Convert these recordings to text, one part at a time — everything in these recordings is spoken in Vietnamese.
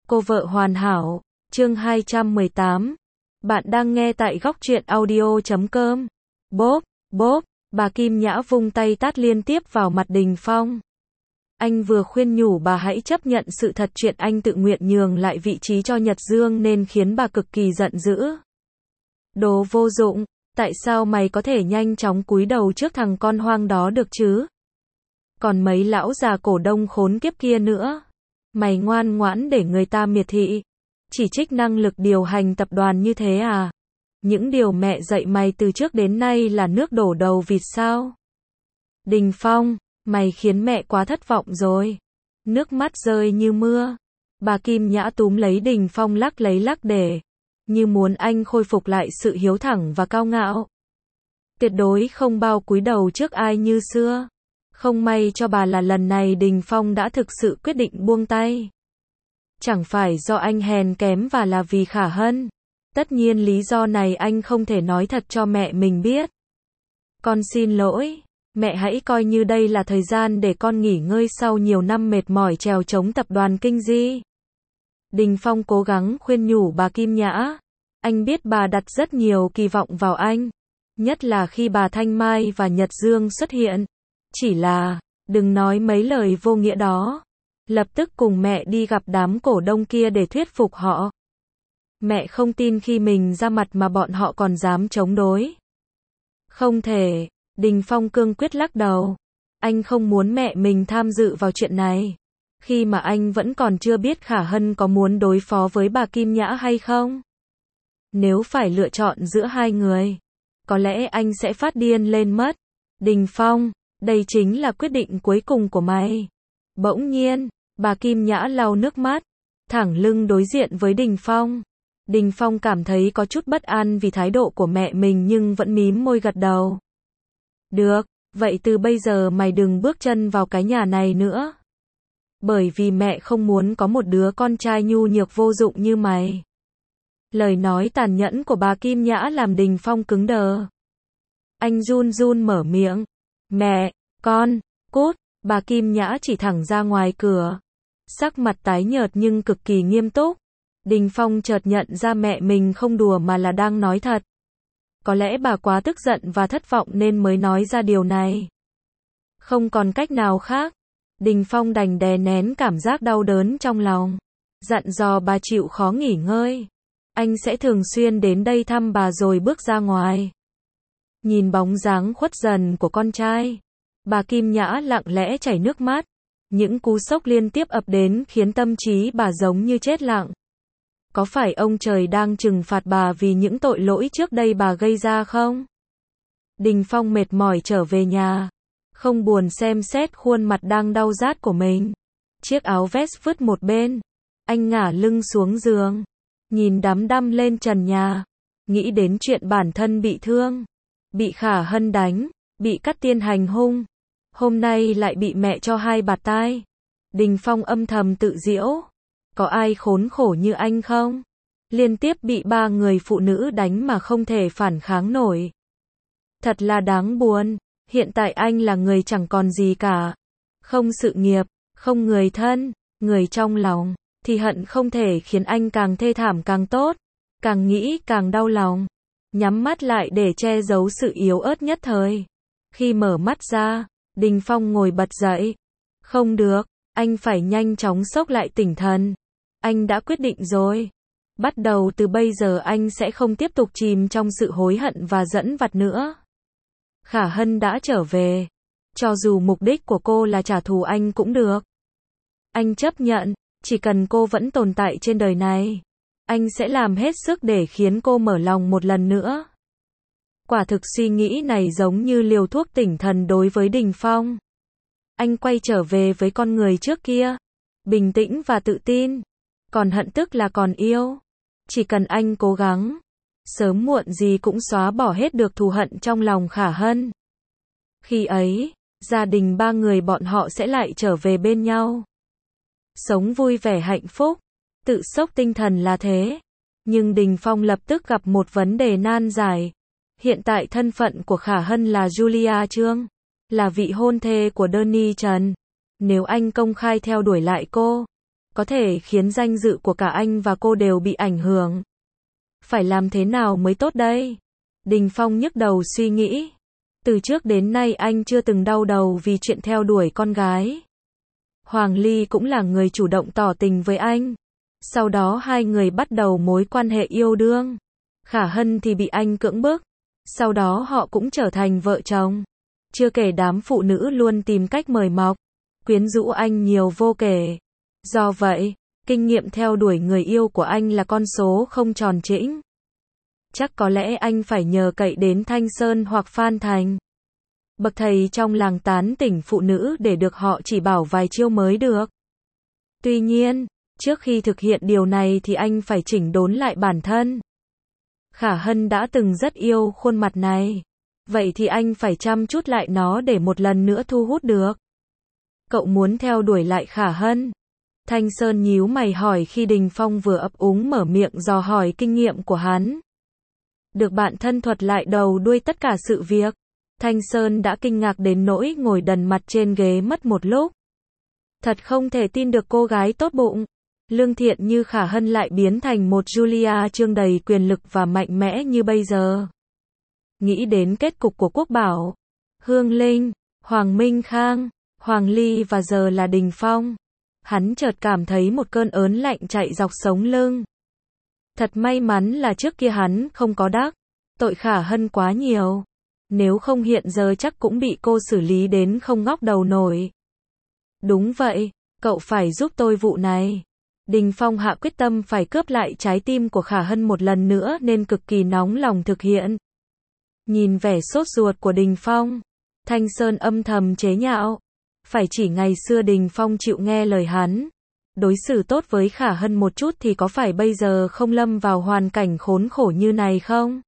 Cô vợ hoàn hảo, chương 218. Bạn đang nghe tại góc truyện audio.com. Bốp, bốp, bà Kim Nhã vung tay tát liên tiếp vào mặt Đình Phong. Anh vừa khuyên nhủ bà hãy chấp nhận sự thật chuyện anh tự nguyện nhường lại vị trí cho Nhật Dương nên khiến bà cực kỳ giận dữ. Đồ vô dụng, tại sao mày có thể nhanh chóng cúi đầu trước thằng con hoang đó được chứ? Còn mấy lão già cổ đông khốn kiếp kia nữa. Mày ngoan ngoãn để người ta miệt thị, chỉ trích năng lực điều hành tập đoàn như thế à? Những điều mẹ dạy mày từ trước đến nay là nước đổ đầu vịt sao? Đình Phong, mày khiến mẹ quá thất vọng rồi. Nước mắt rơi như mưa. Bà Kim Nhã túm lấy Đình Phong lắc lấy lắc để, như muốn anh khôi phục lại sự hiếu thẳng và cao ngạo. Tuyệt đối không bao cúi đầu trước ai như xưa. Không may cho bà là lần này Đình Phong đã thực sự quyết định buông tay. Chẳng phải do anh hèn kém và là vì Khả Hân. Tất nhiên lý do này anh không thể nói thật cho mẹ mình biết. Con xin lỗi, mẹ hãy coi như đây là thời gian để con nghỉ ngơi sau nhiều năm mệt mỏi trèo chống tập đoàn Kinh Di. Đình Phong cố gắng khuyên nhủ bà Kim Nhã. Anh biết bà đặt rất nhiều kỳ vọng vào anh. Nhất là khi bà Thanh Mai và Nhật Dương xuất hiện. Chỉ là, đừng nói mấy lời vô nghĩa đó. Lập tức cùng mẹ đi gặp đám cổ đông kia để thuyết phục họ. Mẹ không tin khi mình ra mặt mà bọn họ còn dám chống đối. Không thể, Đình Phong cương quyết lắc đầu. Anh không muốn mẹ mình tham dự vào chuyện này. Khi mà anh vẫn còn chưa biết Khả Hân có muốn đối phó với bà Kim Nhã hay không. Nếu phải lựa chọn giữa hai người, có lẽ anh sẽ phát điên lên mất. Đình Phong, đây chính là quyết định cuối cùng của mày. Bỗng nhiên, bà Kim Nhã lau nước mắt, thẳng lưng đối diện với Đình Phong. Đình Phong cảm thấy có chút bất an vì thái độ của mẹ mình nhưng vẫn mím môi gật đầu. Được, vậy từ bây giờ mày đừng bước chân vào cái nhà này nữa. Bởi vì mẹ không muốn có một đứa con trai nhu nhược vô dụng như mày. Lời nói tàn nhẫn của bà Kim Nhã làm Đình Phong cứng đờ. Anh run run mở miệng. Mẹ, con, cút, bà Kim Nhã chỉ thẳng ra ngoài cửa. Sắc mặt tái nhợt nhưng cực kỳ nghiêm túc. Đình Phong chợt nhận ra mẹ mình không đùa mà là đang nói thật. Có lẽ bà quá tức giận và thất vọng nên mới nói ra điều này. Không còn cách nào khác. Đình Phong đành đè nén cảm giác đau đớn trong lòng. Dặn dò bà chịu khó nghỉ ngơi. Anh sẽ thường xuyên đến đây thăm bà rồi bước ra ngoài. Nhìn bóng dáng khuất dần của con trai, bà Kim Nhã lặng lẽ chảy nước mắt. Những cú sốc liên tiếp ập đến khiến tâm trí bà giống như chết lặng. Có phải ông trời đang trừng phạt bà vì những tội lỗi trước đây bà gây ra không? Đình Phong mệt mỏi trở về nhà, không buồn xem xét khuôn mặt đang đau rát của mình. Chiếc áo vest vứt một bên, anh ngả lưng xuống giường, nhìn đăm đăm lên trần nhà, nghĩ đến chuyện bản thân bị thương, bị Khả Hân đánh, bị Cát Tiên hành hung, hôm nay lại bị mẹ cho hai bạt tai. Đình Phong âm thầm tự giễu, có ai khốn khổ như anh không? Liên tiếp bị 3 người phụ nữ đánh mà không thể phản kháng nổi. Thật là đáng buồn, hiện tại anh là người chẳng còn gì cả. Không sự nghiệp, không người thân, người trong lòng, thì hận không thể khiến anh càng thê thảm càng tốt. Càng nghĩ càng đau lòng. Nhắm mắt lại để che giấu sự yếu ớt nhất thời. Khi mở mắt ra, Đình Phong ngồi bật dậy. Không được, anh phải nhanh chóng xốc lại tinh thần. Anh đã quyết định rồi. Bắt đầu từ bây giờ anh sẽ không tiếp tục chìm trong sự hối hận và dẫn vặt nữa. Khả Hân đã trở về. Cho dù mục đích của cô là trả thù anh cũng được. Anh chấp nhận, chỉ cần cô vẫn tồn tại trên đời này. Anh sẽ làm hết sức để khiến cô mở lòng một lần nữa. Quả thực suy nghĩ này giống như liều thuốc tỉnh thần đối với Đình Phong. Anh quay trở về với con người trước kia. Bình tĩnh và tự tin. Còn hận tức là còn yêu. Chỉ cần anh cố gắng, sớm muộn gì cũng xóa bỏ hết được thù hận trong lòng Khả Hân. Khi ấy, gia đình 3 người bọn họ sẽ lại trở về bên nhau. Sống vui vẻ hạnh phúc. Tự sốc tinh thần là thế. Nhưng Đình Phong lập tức gặp một vấn đề nan giải. Hiện tại thân phận của Khả Hân là Julia Trương, là vị hôn thê của Danny Trần. Nếu anh công khai theo đuổi lại cô, có thể khiến danh dự của cả anh và cô đều bị ảnh hưởng. Phải làm thế nào mới tốt đây? Đình Phong nhức đầu suy nghĩ. Từ trước đến nay anh chưa từng đau đầu vì chuyện theo đuổi con gái. Hoàng Ly cũng là người chủ động tỏ tình với anh. Sau đó hai người bắt đầu mối quan hệ yêu đương. Khả Hân thì bị anh cưỡng bức. Sau đó họ cũng trở thành vợ chồng. Chưa kể đám phụ nữ luôn tìm cách mời mọc, quyến rũ anh nhiều vô kể. Do vậy, kinh nghiệm theo đuổi người yêu của anh là con số không tròn trĩnh. Chắc có lẽ anh phải nhờ cậy đến Thanh Sơn hoặc Phan Thành, bậc thầy trong làng tán tỉnh phụ nữ để được họ chỉ bảo vài chiêu mới được. Tuy nhiên, trước khi thực hiện điều này thì anh phải chỉnh đốn lại bản thân. Khả Hân đã từng rất yêu khuôn mặt này. Vậy thì anh phải chăm chút lại nó để một lần nữa thu hút được. Cậu muốn theo đuổi lại Khả Hân? Thanh Sơn nhíu mày hỏi khi Đình Phong vừa ấp úng mở miệng dò hỏi kinh nghiệm của hắn. Được bạn thân thuật lại đầu đuôi tất cả sự việc. Thanh Sơn đã kinh ngạc đến nỗi ngồi đần mặt trên ghế mất một lúc. Thật không thể tin được cô gái tốt bụng, lương thiện như Khả Hân lại biến thành một Julia Trương đầy quyền lực và mạnh mẽ như bây giờ. Nghĩ đến kết cục của Quốc Bảo, Hương Linh, Hoàng Minh Khang, Hoàng Ly và giờ là Đình Phong, hắn chợt cảm thấy một cơn ớn lạnh chạy dọc sống lưng. Thật may mắn là trước kia hắn không có đắc tội Khả Hân quá nhiều. Nếu không hiện giờ chắc cũng bị cô xử lý đến không ngóc đầu nổi. Đúng vậy, cậu phải giúp tôi vụ này. Đình Phong hạ quyết tâm phải cướp lại trái tim của Khả Hân một lần nữa nên cực kỳ nóng lòng thực hiện. Nhìn vẻ sốt ruột của Đình Phong, Thanh Sơn âm thầm chế nhạo. Phải chỉ ngày xưa Đình Phong chịu nghe lời hắn, đối xử tốt với Khả Hân một chút thì có phải bây giờ không lâm vào hoàn cảnh khốn khổ như này không?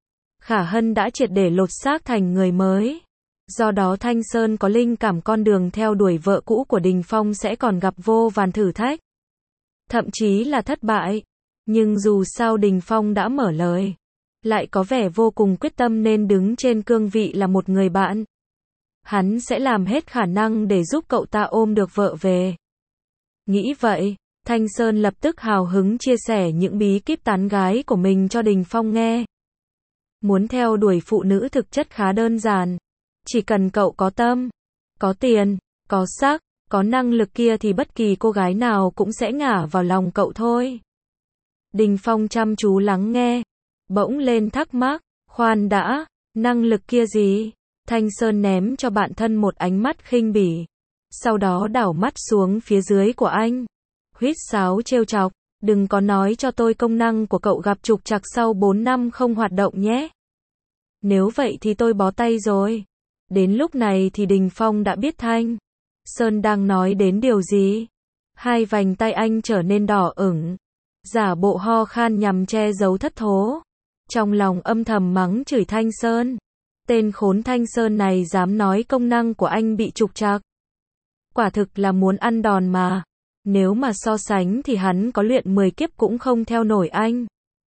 Khả Hân đã triệt để lột xác thành người mới. Do đó Thanh Sơn có linh cảm con đường theo đuổi vợ cũ của Đình Phong sẽ còn gặp vô vàn thử thách. Thậm chí là thất bại. Nhưng dù sao Đình Phong đã mở lời, lại có vẻ vô cùng quyết tâm nên đứng trên cương vị là một người bạn. Hắn sẽ làm hết khả năng để giúp cậu ta ôm được vợ về. Nghĩ vậy, Thanh Sơn lập tức hào hứng chia sẻ những bí kíp tán gái của mình cho Đình Phong nghe. Muốn theo đuổi phụ nữ thực chất khá đơn giản. Chỉ cần cậu có tâm, có tiền, có sắc, có năng lực kia thì bất kỳ cô gái nào cũng sẽ ngả vào lòng cậu thôi. Đình Phong chăm chú lắng nghe, bỗng lên thắc mắc, khoan đã, năng lực kia gì? Thanh Sơn ném cho bạn thân một ánh mắt khinh bỉ. Sau đó đảo mắt xuống phía dưới của anh. Huýt sáo trêu chọc, đừng có nói cho tôi công năng của cậu gặp trục trặc sau 4 năm không hoạt động nhé. Nếu vậy thì tôi bó tay rồi. Đến lúc này thì Đình Phong đã biết Thanh Sơn đang nói đến điều gì. Hai vành tay anh trở nên đỏ ửng, giả bộ ho khan nhằm che giấu thất thố. Trong lòng âm thầm mắng chửi Thanh Sơn. Tên khốn Thanh Sơn này dám nói công năng của anh bị trục trặc. Quả thực là muốn ăn đòn mà. Nếu mà so sánh thì hắn có luyện 10 kiếp cũng không theo nổi anh.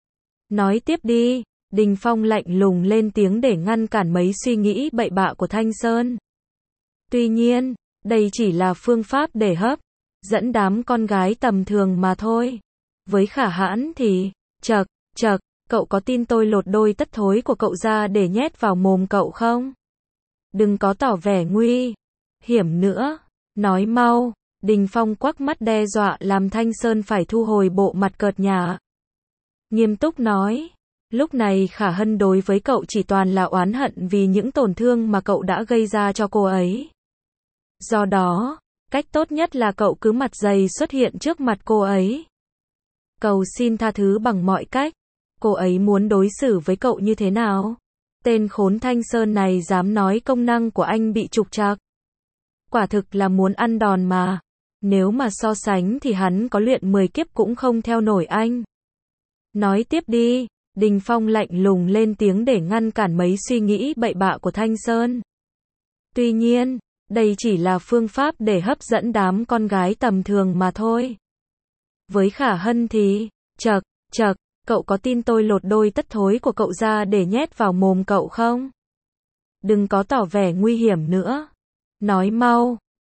Nói tiếp đi. Đình Phong lạnh lùng lên tiếng để ngăn cản mấy suy nghĩ bậy bạ của Thanh Sơn. Tuy nhiên, đây chỉ là phương pháp để hấp dẫn đám con gái tầm thường mà thôi. Với Khả Hãn thì, chậc, cậu có tin tôi lột đôi tất thối của cậu ra để nhét vào mồm cậu không? Đừng có tỏ vẻ nguy hiểm nữa, nói mau. Đình Phong quắc mắt đe dọa làm Thanh Sơn phải thu hồi bộ mặt cợt nhả. Nghiêm túc nói. Lúc này Khả Hân đối với cậu chỉ toàn là oán hận vì những tổn thương mà cậu đã gây ra cho cô ấy. Do đó, cách tốt nhất là cậu cứ mặt dày xuất hiện trước mặt cô ấy. Cầu xin tha thứ bằng mọi cách. Cô ấy muốn đối xử với cậu như thế nào? Tên khốn Thanh Sơn này dám nói công năng của anh bị trục trặc. Quả thực là muốn ăn đòn mà. Nếu mà so sánh thì hắn có luyện 10 kiếp cũng không theo nổi anh. Nói tiếp đi. Đình Phong lạnh lùng lên tiếng để ngăn cản mấy suy nghĩ bậy bạ của Thanh Sơn. Tuy nhiên, đây chỉ là phương pháp để hấp dẫn đám con gái tầm thường mà thôi. Với Khả Hân thì, chậc, cậu có tin tôi lột đôi tất thối của cậu ra để nhét vào mồm cậu không? Đừng có tỏ vẻ nguy hiểm nữa. Nói mau.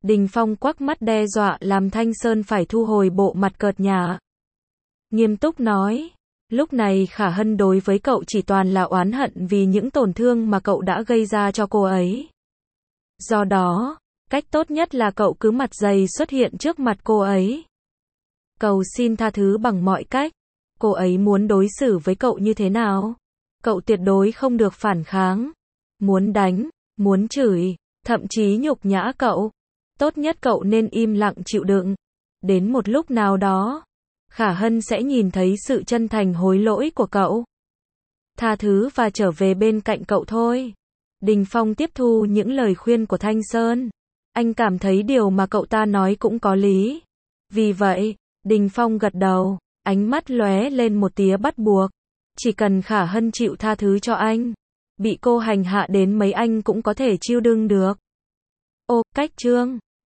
Đình Phong quắc mắt đe dọa làm Thanh Sơn phải thu hồi bộ mặt cợt nhả. Nghiêm túc nói, lúc này Khả Hân đối với cậu chỉ toàn là oán hận vì những tổn thương mà cậu đã gây ra cho cô ấy. Do đó, cách tốt nhất là cậu cứ mặt dày xuất hiện trước mặt cô ấy. Cầu xin tha thứ bằng mọi cách. Cô ấy muốn đối xử với cậu như thế nào? Cậu tuyệt đối không được phản kháng. Muốn đánh, muốn chửi, thậm chí nhục nhã cậu. Tốt nhất cậu nên im lặng chịu đựng. Đến một lúc nào đó, Khả Hân sẽ nhìn thấy sự chân thành hối lỗi của cậu. Tha thứ và trở về bên cạnh cậu thôi. Đình Phong tiếp thu những lời khuyên của Thanh Sơn. Anh cảm thấy điều mà cậu ta nói cũng có lý. Vì vậy, Đình Phong gật đầu, ánh mắt lóe lên một tia bắt buộc. Chỉ cần Khả Hân chịu tha thứ cho anh, bị cô hành hạ đến mấy anh cũng có thể chịu đựng được. Ô, cách chương